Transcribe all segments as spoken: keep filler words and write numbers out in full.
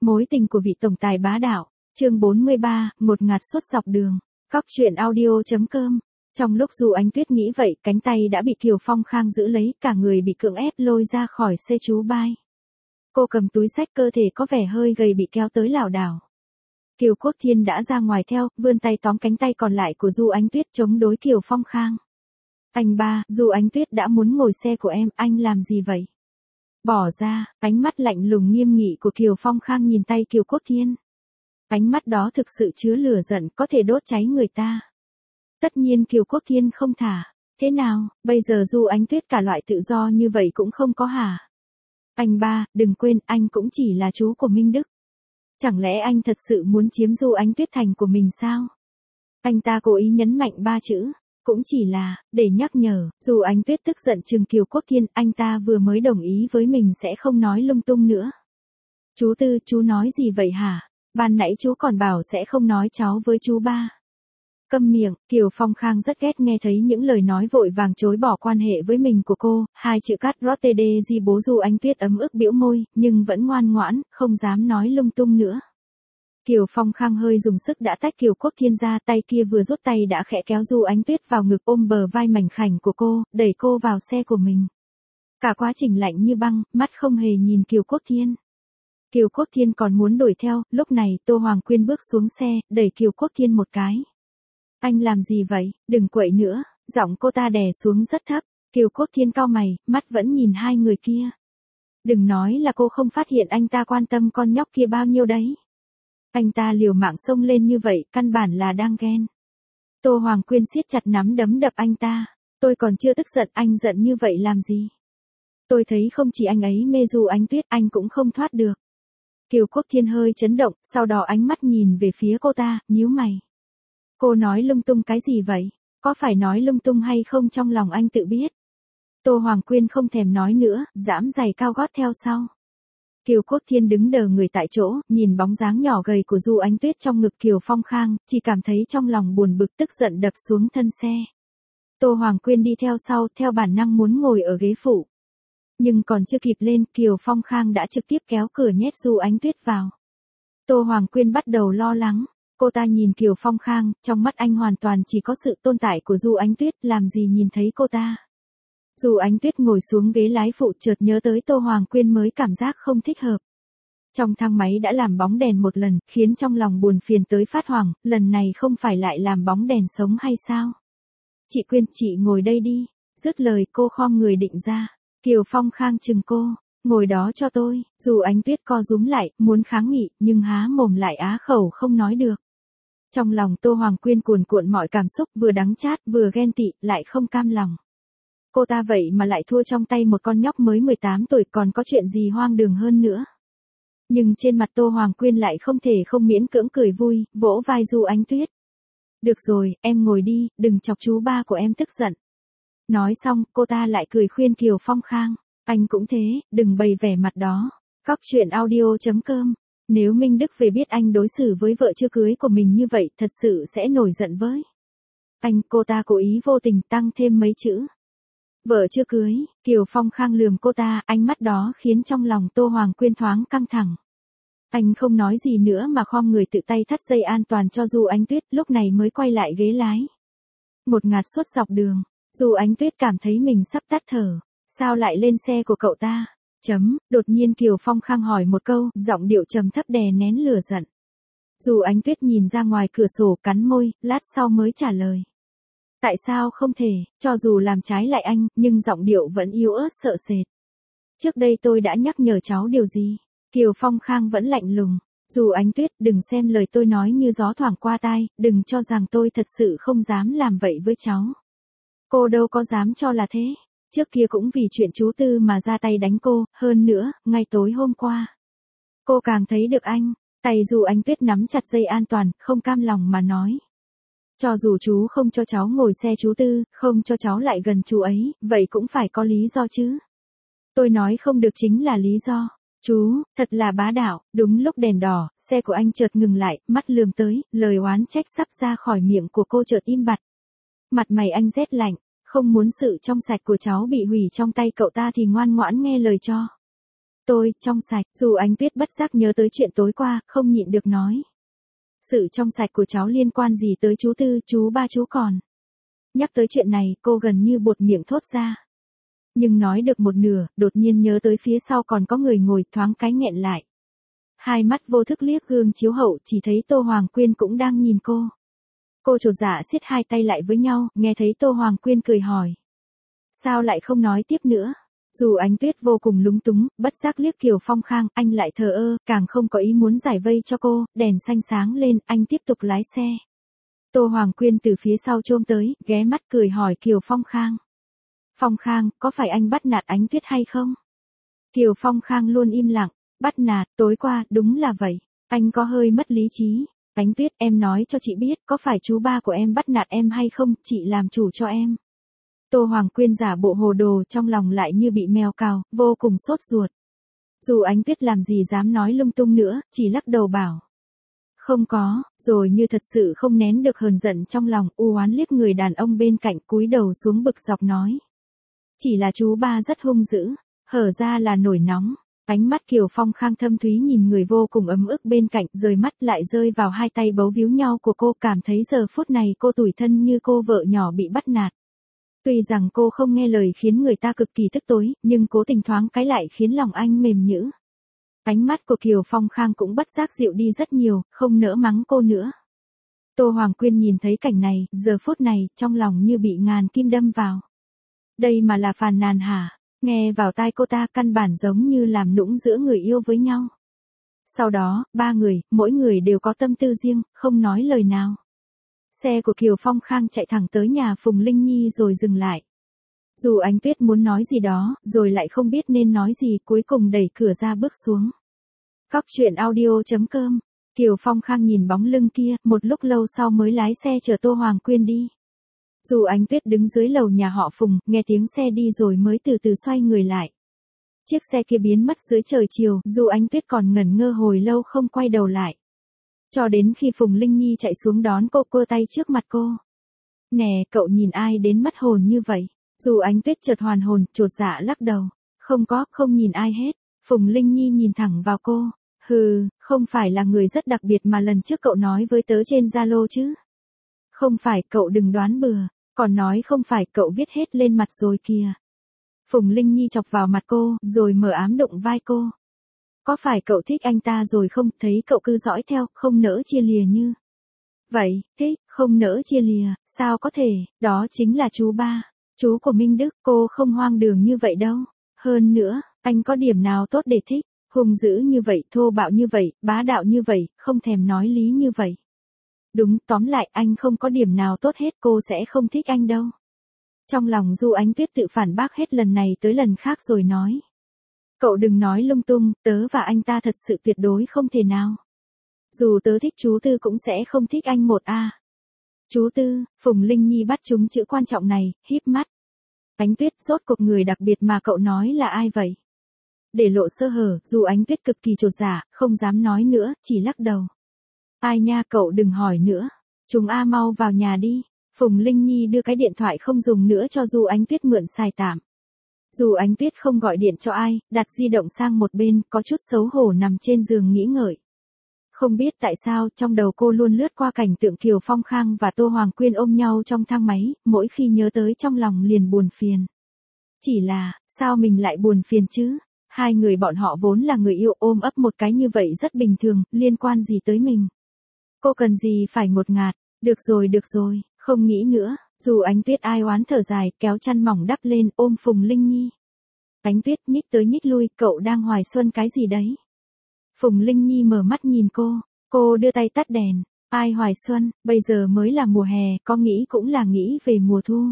Mối tình của vị tổng tài bá đạo, chương bốn mươi ba, ngột ngạt suốt dọc đường. Cóc truyện audio.com. Trong lúc Du Ánh Tuyết nghĩ vậy, cánh tay đã bị Kiều Phong Khang giữ lấy, cả người bị cưỡng ép lôi ra khỏi xe chú bai. Cô cầm túi xách, cơ thể có vẻ hơi gầy bị kéo tới lảo đảo. Kiều Quốc Thiên đã ra ngoài theo, vươn tay tóm cánh tay còn lại của Du Ánh Tuyết chống đối Kiều Phong Khang. Anh ba, Du Ánh Tuyết đã muốn ngồi xe của em, anh làm gì vậy? Bỏ ra, ánh mắt lạnh lùng nghiêm nghị của Kiều Phong Khang nhìn tay Kiều Quốc Thiên. Ánh mắt đó thực sự chứa lửa giận, có thể đốt cháy người ta. Tất nhiên Kiều Quốc Thiên không thả. Thế nào, bây giờ Du Ánh Tuyết cả loại tự do như vậy cũng không có hả? Anh ba, đừng quên, anh cũng chỉ là chú của Minh Đức. Chẳng lẽ anh thật sự muốn chiếm Du Ánh Tuyết thành của mình sao? Anh ta cố ý nhấn mạnh ba chữ. Cũng chỉ là, để nhắc nhở, dù Ánh Tuyết tức giận chừng Kiều Quốc Thiên, anh ta vừa mới đồng ý với mình sẽ không nói lung tung nữa. Chú Tư, chú nói gì vậy hả? Ban nãy chú còn bảo sẽ không nói cháu với chú ba. Câm miệng, Kiều Phong Khang rất ghét nghe thấy những lời nói vội vàng chối bỏ quan hệ với mình của cô, hai chữ cắt rót đê di bố Du Ánh Tuyết ấm ức bĩu môi, nhưng vẫn ngoan ngoãn, không dám nói lung tung nữa. Kiều Phong Khang hơi dùng sức đã tách Kiều Quốc Thiên ra, tay kia vừa rút tay đã khẽ kéo Du Ánh Tuyết vào ngực, ôm bờ vai mảnh khảnh của cô, đẩy cô vào xe của mình. Cả quá trình lạnh như băng, mắt không hề nhìn Kiều Quốc Thiên. Kiều Quốc Thiên còn muốn đuổi theo, lúc này Tô Hoàng Quyên bước xuống xe, đẩy Kiều Quốc Thiên một cái. Anh làm gì vậy, đừng quậy nữa, giọng cô ta đè xuống rất thấp. Kiều Quốc Thiên cau mày, mắt vẫn nhìn hai người kia. Đừng nói là cô không phát hiện anh ta quan tâm con nhóc kia bao nhiêu đấy. Anh ta liều mạng xông lên như vậy, căn bản là đang ghen. Tô Hoàng Quyên siết chặt nắm đấm đập anh ta. Tôi còn chưa tức giận, anh giận như vậy làm gì? Tôi thấy không chỉ anh ấy mê Du Ánh Tuyết, anh cũng không thoát được. Kiều Quốc Thiên hơi chấn động, sau đó ánh mắt nhìn về phía cô ta, nhíu mày. Cô nói lung tung cái gì vậy? Có phải nói lung tung hay không trong lòng anh tự biết? Tô Hoàng Quyên không thèm nói nữa, giãm giày cao gót theo sau. Kiều Quốc Thiên đứng đờ người tại chỗ, nhìn bóng dáng nhỏ gầy của Du Ánh Tuyết trong ngực Kiều Phong Khang, chỉ cảm thấy trong lòng buồn bực tức giận đập xuống thân xe. Tô Hoàng Quyên đi theo sau, theo bản năng muốn ngồi ở ghế phụ. Nhưng còn chưa kịp lên, Kiều Phong Khang đã trực tiếp kéo cửa nhét Du Ánh Tuyết vào. Tô Hoàng Quyên bắt đầu lo lắng. Cô ta nhìn Kiều Phong Khang, trong mắt anh hoàn toàn chỉ có sự tồn tại của Du Ánh Tuyết, làm gì nhìn thấy cô ta. Du Ánh Tuyết ngồi xuống ghế lái phụ, chợt nhớ tới Tô Hoàng Quyên mới cảm giác không thích hợp. Trong thang máy đã làm bóng đèn một lần, khiến trong lòng buồn phiền tới phát hoảng, lần này không phải lại làm bóng đèn sống hay sao? Chị Quyên, chị ngồi đây đi. Dứt lời cô khom người định ra. Kiều Phong Khang chừng cô, ngồi đó cho tôi. Du Ánh Tuyết co rúm lại, muốn kháng nghị, nhưng há mồm lại á khẩu không nói được. Trong lòng Tô Hoàng Quyên cuồn cuộn mọi cảm xúc, vừa đắng chát, vừa ghen tị, lại không cam lòng. Cô ta vậy mà lại thua trong tay một con nhóc mới mười tám tuổi, còn có chuyện gì hoang đường hơn nữa. Nhưng trên mặt Tô Hoàng Quyên lại không thể không miễn cưỡng cười vui, vỗ vai Du Ánh Tuyết. Được rồi, em ngồi đi, đừng chọc chú ba của em tức giận. Nói xong, cô ta lại cười khuyên Kiều Phong Khang. Anh cũng thế, đừng bày vẻ mặt đó. Cóc truyện audio.com. Nếu Minh Đức về biết anh đối xử với vợ chưa cưới của mình như vậy, thật sự sẽ nổi giận với anh. Cô ta cố ý vô tình tăng thêm mấy chữ. Vợ chưa cưới. Kiều Phong Khang lườm cô ta, ánh mắt đó khiến trong lòng Tô Hoàng Quyên thoáng căng thẳng. Anh không nói gì nữa mà khom người tự tay thắt dây an toàn cho Du Ánh Tuyết, lúc này mới quay lại ghế lái. Một ngạt suốt dọc đường, Du Ánh Tuyết cảm thấy mình sắp tắt thở. Sao lại lên xe của cậu ta? Chấm, đột nhiên Kiều Phong Khang hỏi một câu, giọng điệu trầm thấp đè nén lửa giận. Du Ánh Tuyết nhìn ra ngoài cửa sổ, cắn môi, lát sau mới trả lời. Tại sao không thể, cho dù làm trái lại anh, nhưng giọng điệu vẫn yếu ớt sợ sệt. Trước đây tôi đã nhắc nhở cháu điều gì? Kiều Phong Khang vẫn lạnh lùng. Du Ánh Tuyết, đừng xem lời tôi nói như gió thoảng qua tai, đừng cho rằng tôi thật sự không dám làm vậy với cháu. Cô đâu có dám cho là thế. Trước kia cũng vì chuyện chú Tư mà ra tay đánh cô, hơn nữa, ngay tối hôm qua. Cô càng thấy được anh. Tay Du Ánh Tuyết nắm chặt dây an toàn, không cam lòng mà nói. Cho dù chú không cho cháu ngồi xe chú Tư, không cho cháu lại gần chú ấy, vậy cũng phải có lý do chứ. Tôi nói không được chính là lý do. Chú, thật là bá đạo. Đúng lúc đèn đỏ, xe của anh chợt ngừng lại, mắt lườm tới, lời oán trách sắp ra khỏi miệng của cô chợt im bặt. Mặt mày anh rét lạnh. Không muốn sự trong sạch của cháu bị hủy trong tay cậu ta thì ngoan ngoãn nghe lời cho. Tôi, trong sạch, dù Ánh Tuyết bất giác nhớ tới chuyện tối qua, không nhịn được nói. Sự trong sạch của cháu liên quan gì tới chú Tư, chú Ba chú còn. Nhắc tới chuyện này, cô gần như buột miệng thốt ra. Nhưng nói được một nửa, đột nhiên nhớ tới phía sau còn có người ngồi, thoáng cái nghẹn lại. Hai mắt vô thức liếc gương chiếu hậu, chỉ thấy Tô Hoàng Quyên cũng đang nhìn cô. Cô chột dạ siết hai tay lại với nhau, nghe thấy Tô Hoàng Quyên cười hỏi. Sao lại không nói tiếp nữa? Dù Ánh Tuyết vô cùng lúng túng, bất giác liếc Kiều Phong Khang, anh lại thờ ơ, càng không có ý muốn giải vây cho cô, đèn xanh sáng lên, anh tiếp tục lái xe. Tô Hoàng Quyên từ phía sau chôm tới, ghé mắt cười hỏi Kiều Phong Khang. Phong Khang, có phải anh bắt nạt Ánh Tuyết hay không? Kiều Phong Khang luôn im lặng, bắt nạt, tối qua, đúng là vậy. Anh có hơi mất lý trí. Ánh Tuyết, em nói cho chị biết, có phải chú ba của em bắt nạt em hay không, chị làm chủ cho em. Tô Hoàng Quyên giả bộ hồ đồ, trong lòng lại như bị mèo cào, vô cùng sốt ruột. Dù Ánh Tuyết làm gì dám nói lung tung nữa, chỉ lắc đầu bảo. Không có, rồi như thật sự không nén được hờn giận trong lòng, u oán liếc người đàn ông bên cạnh, cúi đầu xuống bực dọc nói. Chỉ là chú ba rất hung dữ, hở ra là nổi nóng. Ánh mắt Kiều Phong Khang thâm thúy nhìn người vô cùng ấm ức bên cạnh, rời mắt lại rơi vào hai tay bấu víu nhau của cô, cảm thấy giờ phút này cô tủi thân như cô vợ nhỏ bị bắt nạt. Tuy rằng cô không nghe lời khiến người ta cực kỳ tức tối, nhưng cố tình thoáng cái lại khiến lòng anh mềm nhũn. Ánh mắt của Kiều Phong Khang cũng bất giác dịu đi rất nhiều, không nỡ mắng cô nữa. Tô Hoàng Quyên nhìn thấy cảnh này, giờ phút này, trong lòng như bị ngàn kim đâm vào. Đây mà là phàn nàn hả? Nghe vào tai cô ta căn bản giống như làm nũng giữa người yêu với nhau. Sau đó, ba người, mỗi người đều có tâm tư riêng, không nói lời nào. Xe của Kiều Phong Khang chạy thẳng tới nhà Phùng Linh Nhi rồi dừng lại. Dù Ánh Tuyết muốn nói gì đó, rồi lại không biết nên nói gì, cuối cùng đẩy cửa ra bước xuống. Cóc truyện audio chấm com. Kiều Phong Khang nhìn bóng lưng kia, một lúc lâu sau mới lái xe chở Tô Hoàng Quyên đi. Dù Ánh Tuyết đứng dưới lầu nhà họ Phùng, nghe tiếng xe đi rồi mới từ từ xoay người lại. Chiếc xe kia biến mất dưới trời chiều, dù Ánh Tuyết còn ngẩn ngơ hồi lâu không quay đầu lại. Cho đến khi Phùng Linh Nhi chạy xuống đón cô, cua tay trước mặt cô. Nè, cậu nhìn ai đến mất hồn như vậy? Dù Ánh Tuyết chợt hoàn hồn, chột dạ lắc đầu. Không có, không nhìn ai hết. Phùng Linh Nhi nhìn thẳng vào cô. Hừ, không phải là người rất đặc biệt mà lần trước cậu nói với tớ trên Zalo chứ? Không phải, cậu đừng đoán bừa. Còn nói không phải, cậu viết hết lên mặt rồi kìa. Phùng Linh Nhi chọc vào mặt cô, rồi mở ám đụng vai cô. Có phải cậu thích anh ta rồi không, thấy cậu cứ dõi theo, không nỡ chia lìa như. Vậy, thích, không nỡ chia lìa, sao có thể, đó chính là chú ba, chú của Minh Đức, cô không hoang đường như vậy đâu. Hơn nữa, anh có điểm nào tốt để thích, hung dữ như vậy, thô bạo như vậy, bá đạo như vậy, không thèm nói lý như vậy. Đúng, tóm lại anh không có điểm nào tốt hết, cô sẽ không thích anh đâu. Trong lòng Du Ánh Tuyết tự phản bác hết lần này tới lần khác rồi nói. Cậu đừng nói lung tung, tớ và anh ta thật sự tuyệt đối không thể nào. Dù tớ thích chú Tư cũng sẽ không thích anh một a. Chú Tư, Phùng Linh Nhi bắt trúng chữ quan trọng này, híp mắt. Ánh Tuyết, rốt cuộc người đặc biệt mà cậu nói là ai vậy? Để lộ sơ hở, dù Ánh Tuyết cực kỳ chột dạ, không dám nói nữa, chỉ lắc đầu. Ai nha, cậu đừng hỏi nữa. Chúng a mau vào nhà đi. Phùng Linh Nhi đưa cái điện thoại không dùng nữa cho Du Ánh Tuyết mượn xài tạm. Dù Ánh Tuyết không gọi điện cho ai, đặt di động sang một bên, có chút xấu hổ nằm trên giường nghĩ ngợi. Không biết tại sao, trong đầu cô luôn lướt qua cảnh tượng Kiều Phong Khang và Tô Hoàng Quyên ôm nhau trong thang máy, mỗi khi nhớ tới trong lòng liền buồn phiền. Chỉ là, sao mình lại buồn phiền chứ? Hai người bọn họ vốn là người yêu, ôm ấp một cái như vậy rất bình thường, liên quan gì tới mình? Cô cần gì phải ngột ngạt? Được rồi được rồi, không nghĩ nữa. Dù Ánh Tuyết ai oán thở dài, kéo chăn mỏng đắp lên, ôm Phùng Linh Nhi. Ánh Tuyết nhích tới nhích lui, cậu đang hoài xuân cái gì đấy? Phùng Linh Nhi mở mắt nhìn cô, cô đưa tay tắt đèn. Ai hoài xuân, bây giờ mới là mùa hè, có nghĩ cũng là nghĩ về mùa thu.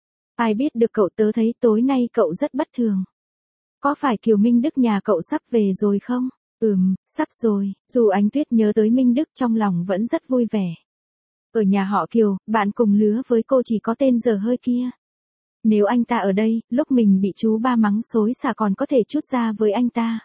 Ai biết được, cậu tớ thấy tối nay cậu rất bất thường. Có phải Kiều Minh Đức nhà cậu sắp về rồi không? Ừm, sắp rồi. Dù Ánh Tuyết nhớ tới Minh Đức trong lòng vẫn rất vui vẻ. Ở nhà họ Kiều, bạn cùng lứa với cô chỉ có tên Dở Hơi kia. Nếu anh ta ở đây, lúc mình bị chú ba mắng xối xả còn có thể chút ra với anh ta.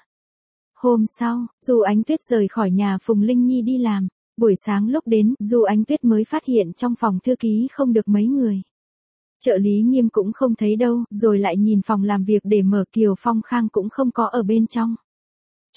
Hôm sau, dù Ánh Tuyết rời khỏi nhà Phùng Linh Nhi đi làm, buổi sáng lúc đến, dù Ánh Tuyết mới phát hiện trong phòng thư ký không được mấy người. Trợ lý Nghiêm cũng không thấy đâu, rồi lại nhìn phòng làm việc để mở, Kiều Phong Khang cũng không có ở bên trong.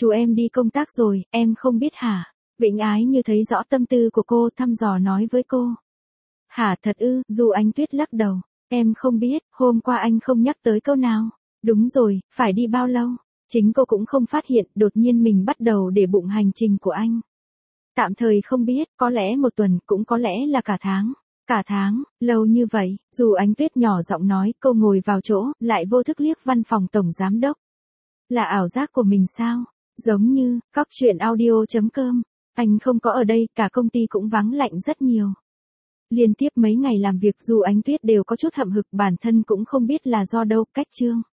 Chú em đi công tác rồi, em không biết hả? Vĩnh Ái như thấy rõ tâm tư của cô, thăm dò nói với cô. Hả thật ư? Du Ánh Tuyết lắc đầu. Em không biết, hôm qua anh không nhắc tới câu nào. Đúng rồi, phải đi bao lâu? Chính cô cũng không phát hiện, đột nhiên mình bắt đầu để bụng hành trình của anh. Tạm thời không biết, có lẽ một tuần, cũng có lẽ là cả tháng. Cả tháng, lâu như vậy, Du Ánh Tuyết nhỏ giọng nói, cô ngồi vào chỗ, lại vô thức liếc văn phòng tổng giám đốc. Là ảo giác của mình sao? Giống như, cóc truyện audio chấm com. Anh không có ở đây, cả công ty cũng vắng lạnh rất nhiều. Liên tiếp mấy ngày làm việc Du Ánh Tuyết đều có chút hậm hực, bản thân cũng không biết là do đâu, cách chương.